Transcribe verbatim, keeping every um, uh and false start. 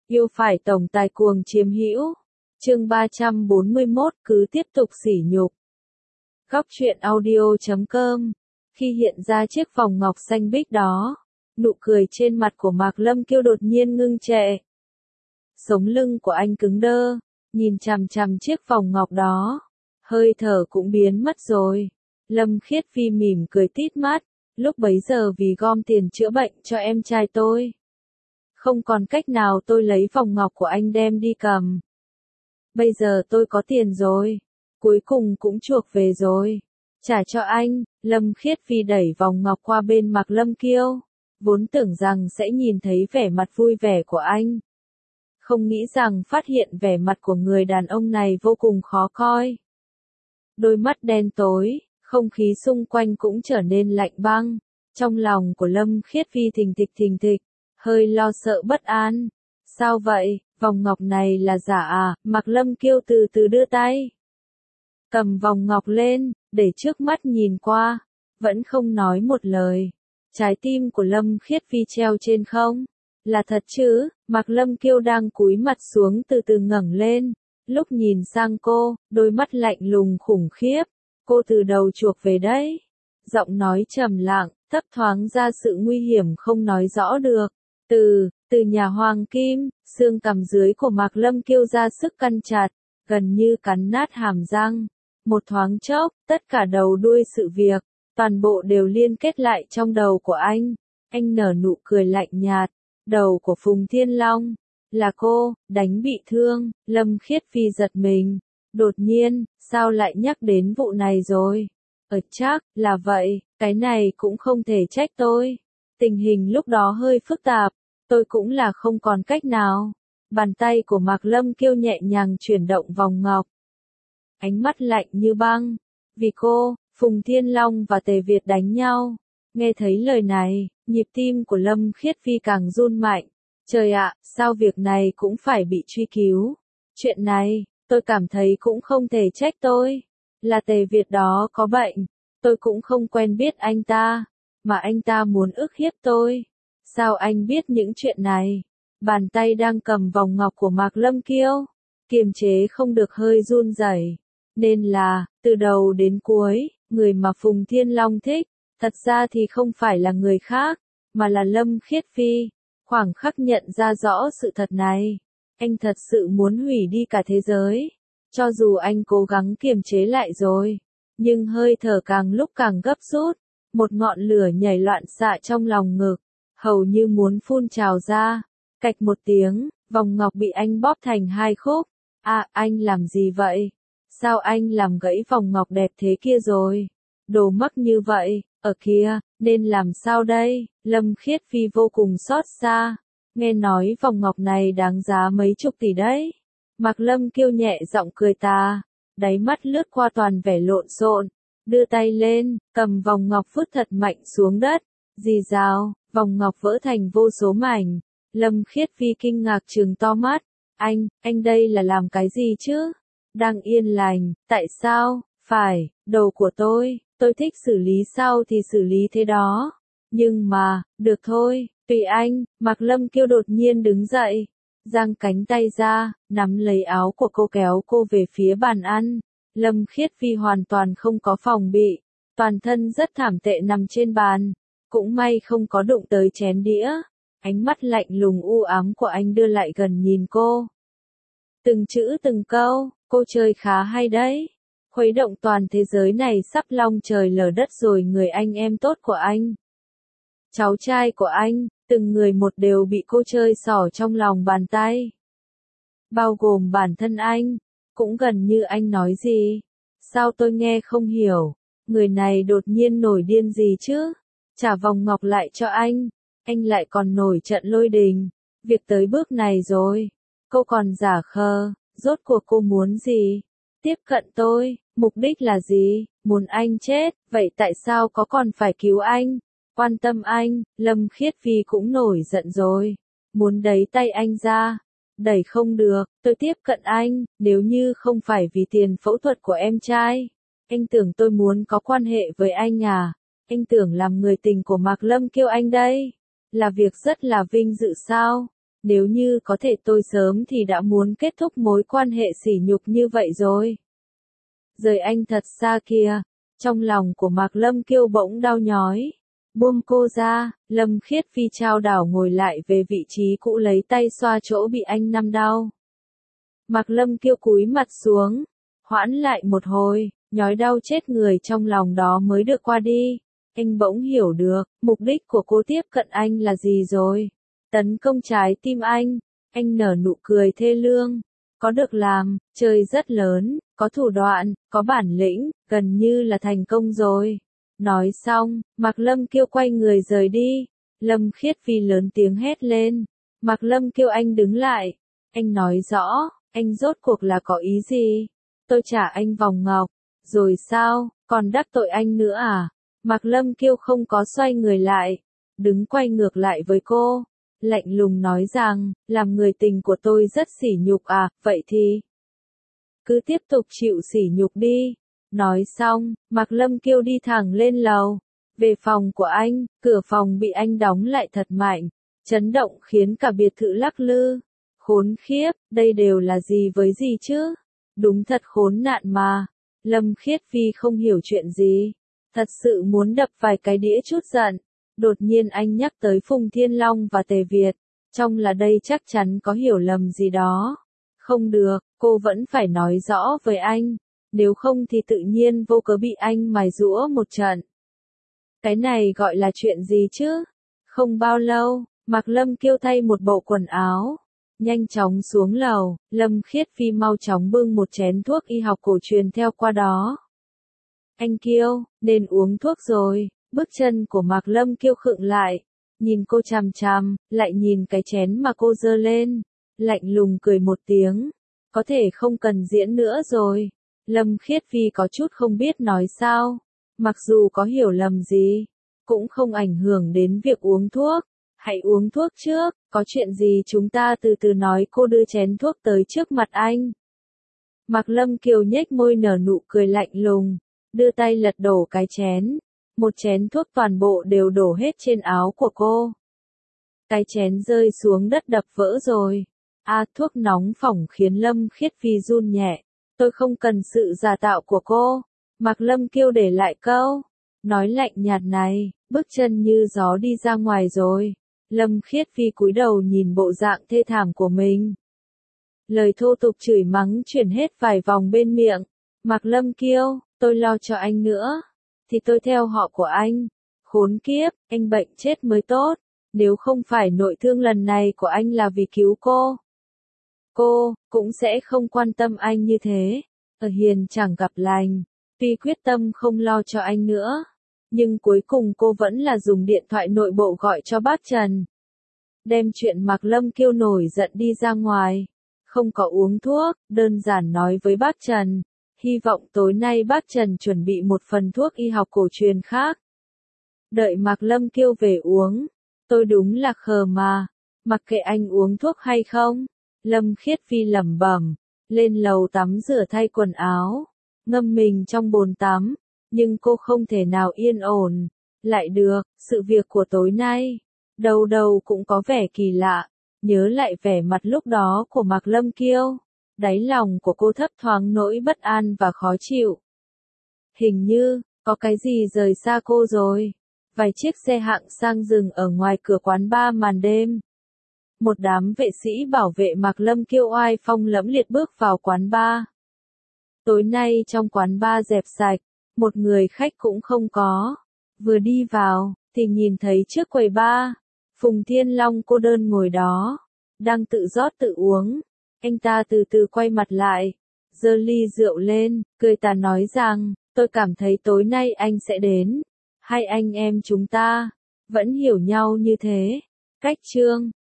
Yêu phải tổng tài cuồng chiếm hữu. Chương ba trăm bốn mươi mốt cứ tiếp tục sỉ nhục. Góc truyện audio chấm com. Khi hiện ra chiếc vòng ngọc xanh biếc đó, nụ cười trên mặt của Mạc Lâm Kiêu đột nhiên ngưng trệ. Sống lưng của anh cứng đơ, nhìn chằm chằm chiếc vòng ngọc đó, hơi thở cũng biến mất rồi. Lâm Khiết Phi mỉm cười tít mắt, lúc bấy giờ vì gom tiền chữa bệnh cho em trai tôi, không còn cách nào tôi lấy vòng ngọc của anh đem đi cầm. Bây giờ tôi có tiền rồi, cuối cùng cũng chuộc về rồi. Trả cho anh. Lâm Khiết Phi đẩy vòng ngọc qua bên Mạc Lâm Kiêu, vốn tưởng rằng sẽ nhìn thấy vẻ mặt vui vẻ của anh. Không nghĩ rằng phát hiện vẻ mặt của người đàn ông này vô cùng khó coi. Đôi mắt đen tối, không khí xung quanh cũng trở nên lạnh băng. Trong lòng của Lâm Khiết Phi thình thịch thình thịch, hơi lo sợ bất an. Sao vậy, vòng ngọc này là giả à? Mạc Lâm Kiêu từ từ đưa tay, cầm vòng ngọc lên, để trước mắt nhìn qua, vẫn không nói một lời. Trái tim của Lâm Khiết Phi treo trên không. Là thật chứ? Mạc Lâm Kiêu đang cúi mặt xuống từ từ ngẩng lên, lúc nhìn sang cô, đôi mắt lạnh lùng khủng khiếp. Cô từ đầu chuộc về đấy. Giọng nói trầm lặng, thấp thoáng ra sự nguy hiểm không nói rõ được. Từ, từ nhà hoàng kim, xương cằm dưới của Mạc Lâm Kiêu ra sức căng chặt, gần như cắn nát hàm răng. Một thoáng chốc, tất cả đầu đuôi sự việc, toàn bộ đều liên kết lại trong đầu của anh. Anh nở nụ cười lạnh nhạt. Đầu của Phùng Thiên Long, là cô, đánh bị thương. Lâm Khiết Phi giật mình. Đột nhiên, sao lại nhắc đến vụ này rồi? Ờ chắc, là vậy, cái này cũng không thể trách tôi. Tình hình lúc đó hơi phức tạp, tôi cũng là không còn cách nào. Bàn tay của Mạc Lâm Kiêu nhẹ nhàng chuyển động vòng ngọc. Ánh mắt lạnh như băng. Vì cô, Phùng Thiên Long và Tề Việt đánh nhau. Nghe thấy lời này, nhịp tim của Lâm Khiết Phi càng run mạnh. Trời ạ, sao việc này cũng phải bị truy cứu? Chuyện này, tôi cảm thấy cũng không thể trách tôi. Là Tề Việt đó có bệnh. Tôi cũng không quen biết anh ta, mà anh ta muốn ức hiếp tôi. Sao anh biết những chuyện này? Bàn tay đang cầm vòng ngọc của Mạc Lâm Kiêu, kiềm chế không được hơi run rẩy. Nên là, từ đầu đến cuối, người mà Phùng Thiên Long thích, thật ra thì không phải là người khác, mà là Lâm Khiết Phi. Khoảng khắc nhận ra rõ sự thật này, anh thật sự muốn hủy đi cả thế giới. Cho dù anh cố gắng kiềm chế lại rồi, nhưng hơi thở càng lúc càng gấp rút. Một ngọn lửa nhảy loạn xạ trong lòng ngực, hầu như muốn phun trào ra. Cạch một tiếng, vòng ngọc bị anh bóp thành hai khúc. À, anh làm gì vậy? Sao anh làm gãy vòng ngọc đẹp thế kia rồi? Đồ mắc như vậy, ở kia, nên làm sao đây? Lâm Khiết Phi vô cùng xót xa. Nghe nói vòng ngọc này đáng giá mấy chục tỷ đấy. Mạc Lâm Kiêu nhẹ giọng cười tà, đáy mắt lướt qua toàn vẻ lộn xộn, đưa tay lên, cầm vòng ngọc vứt thật mạnh xuống đất. Rì rào, vòng ngọc vỡ thành vô số mảnh. Lâm Khiết Phi kinh ngạc trừng to mắt. Anh, anh đây là làm cái gì chứ? Đang yên lành, tại sao? Phải, đầu của tôi, tôi thích xử lý sao thì xử lý thế đó. Nhưng mà, được thôi, tùy anh. Mạc Lâm Kiêu đột nhiên đứng dậy, giang cánh tay ra, nắm lấy áo của cô kéo cô về phía bàn ăn. Lâm Khiết Phi hoàn toàn không có phòng bị, toàn thân rất thảm tệ nằm trên bàn. Cũng may không có đụng tới chén đĩa. Ánh mắt lạnh lùng u ám của anh đưa lại gần nhìn cô. Từng chữ từng câu, cô chơi khá hay đấy. Khuấy động toàn thế giới này sắp long trời lở đất rồi. Người anh em tốt của anh, cháu trai của anh, từng người một đều bị cô chơi xỏ trong lòng bàn tay. Bao gồm bản thân anh, cũng gần như anh nói gì? Sao tôi nghe không hiểu? Người này đột nhiên nổi điên gì chứ? Trả vòng ngọc lại cho anh, anh lại còn nổi trận lôi đình. Việc tới bước này rồi, cô còn giả khờ, rốt cuộc cô muốn gì? Tiếp cận tôi, mục đích là gì? Muốn anh chết, vậy tại sao có còn phải cứu anh? Quan tâm anh. Lâm Khiết Phi cũng nổi giận rồi, muốn đẩy tay anh ra. Đẩy không được, tôi tiếp cận anh, nếu như không phải vì tiền phẫu thuật của em trai. Anh tưởng tôi muốn có quan hệ với anh à? Anh tưởng làm người tình của Mạc Lâm Kiêu anh đây là việc rất là vinh dự sao? Nếu như có thể tôi sớm thì đã muốn kết thúc mối quan hệ sỉ nhục như vậy rồi. Rời anh thật xa kìa, trong lòng của Mạc Lâm Kiêu bỗng đau nhói. Buông cô ra, Lâm Khiết Phi trao đảo ngồi lại về vị trí cũ lấy tay xoa chỗ bị anh nắm đau. Mạc Lâm Kiêu cúi mặt xuống, hoãn lại một hồi, nhói đau chết người trong lòng đó mới được qua đi. Anh bỗng hiểu được, mục đích của cô tiếp cận anh là gì rồi. Tấn công trái tim anh, anh nở nụ cười thê lương. Có được làm, chơi rất lớn, có thủ đoạn, có bản lĩnh, gần như là thành công rồi. Nói xong, Mạc Lâm Kiêu quay người rời đi. Lâm Khiết Phi lớn tiếng hét lên. Mạc Lâm Kiêu anh đứng lại. Anh nói rõ, anh rốt cuộc là có ý gì? Tôi trả anh vòng ngọc. Rồi sao, còn đắc tội anh nữa à? Mạc Lâm Kiêu không có xoay người lại. Đứng quay ngược lại với cô. Lạnh lùng nói rằng, làm người tình của tôi rất sỉ nhục à, vậy thì cứ tiếp tục chịu sỉ nhục đi. Nói xong, Mạc Lâm Kiêu đi thẳng lên lầu. Về phòng của anh, cửa phòng bị anh đóng lại thật mạnh. Chấn động khiến cả biệt thự lắc lư. Khốn khiếp, đây đều là gì với gì chứ? Đúng thật khốn nạn mà. Lâm Khiết Phi không hiểu chuyện gì. Thật sự muốn đập vài cái đĩa chút giận. Đột nhiên anh nhắc tới Phùng Thiên Long và Tề Việt. Trong là đây chắc chắn có hiểu lầm gì đó. Không được, cô vẫn phải nói rõ với anh. Nếu không thì tự nhiên vô cớ bị anh mài giũa một trận. Cái này gọi là chuyện gì chứ? Không bao lâu, Mạc Lâm Kiêu thay một bộ quần áo. Nhanh chóng xuống lầu, Lâm Khiết Phi mau chóng bưng một chén thuốc y học cổ truyền theo qua đó. Anh Kiêu, nên uống thuốc rồi. Bước chân của Mạc Lâm Kiêu khựng lại. Nhìn cô chằm chằm, lại nhìn cái chén mà cô giơ lên. Lạnh lùng cười một tiếng. Có thể không cần diễn nữa rồi. Lâm Khiết Phi có chút không biết nói sao. Mặc dù có hiểu lầm gì, cũng không ảnh hưởng đến việc uống thuốc. Hãy uống thuốc trước, có chuyện gì chúng ta từ từ nói. Cô đưa chén thuốc tới trước mặt anh. Mạc Lâm Kiều nhếch môi nở nụ cười lạnh lùng, đưa tay lật đổ cái chén. Một chén thuốc toàn bộ đều đổ hết trên áo của cô. Cái chén rơi xuống đất đập vỡ rồi. A à, thuốc nóng phỏng khiến Lâm Khiết Phi run nhẹ. Tôi không cần sự giả tạo của cô. Mạc Lâm Kiêu để lại câu nói lạnh nhạt này, bước chân như gió đi ra ngoài rồi. Lâm Khiết Phi cúi đầu nhìn bộ dạng thê thảm của mình. Lời thô tục chửi mắng chuyển hết vài vòng bên miệng. Mạc Lâm Kiêu, tôi lo cho anh nữa. Thì tôi theo họ của anh. Khốn kiếp, anh bệnh chết mới tốt. Nếu không phải nội thương lần này của anh là vì cứu cô, cô cũng sẽ không quan tâm anh như thế. Ở hiền chẳng gặp lành. Tuy quyết tâm không lo cho anh nữa, nhưng cuối cùng cô vẫn là dùng điện thoại nội bộ gọi cho bác Trần. Đem chuyện Mạc Lâm Kiêu nổi giận đi ra ngoài. Không có uống thuốc, đơn giản nói với bác Trần. Hy vọng tối nay bác Trần chuẩn bị một phần thuốc y học cổ truyền khác. Đợi Mạc Lâm Kiêu về uống. Tôi đúng là khờ mà. Mặc kệ anh uống thuốc hay không. Lâm Khiết Phi lẩm bẩm. Lên lầu tắm rửa thay quần áo. Ngâm mình trong bồn tắm. Nhưng cô không thể nào yên ổn. Lại được, sự việc của tối nay. Đầu đầu cũng có vẻ kỳ lạ. Nhớ lại vẻ mặt lúc đó của Mạc Lâm Kiêu. Đáy lòng của cô thấp thoáng nỗi bất an và khó chịu. Hình như, có cái gì rời xa cô rồi. Vài chiếc xe hạng sang dừng ở ngoài cửa quán bar màn đêm. Một đám vệ sĩ bảo vệ Mạc Lâm Kiêu oai phong lẫm liệt bước vào quán bar. Tối nay trong quán bar dẹp sạch, một người khách cũng không có. Vừa đi vào, thì nhìn thấy trước quầy bar, Phùng Thiên Long cô đơn ngồi đó, đang tự rót tự uống. Anh ta từ từ quay mặt lại, giơ ly rượu lên, cười tà nói rằng, tôi cảm thấy tối nay anh sẽ đến. Hai anh em chúng ta, vẫn hiểu nhau như thế. Cách chương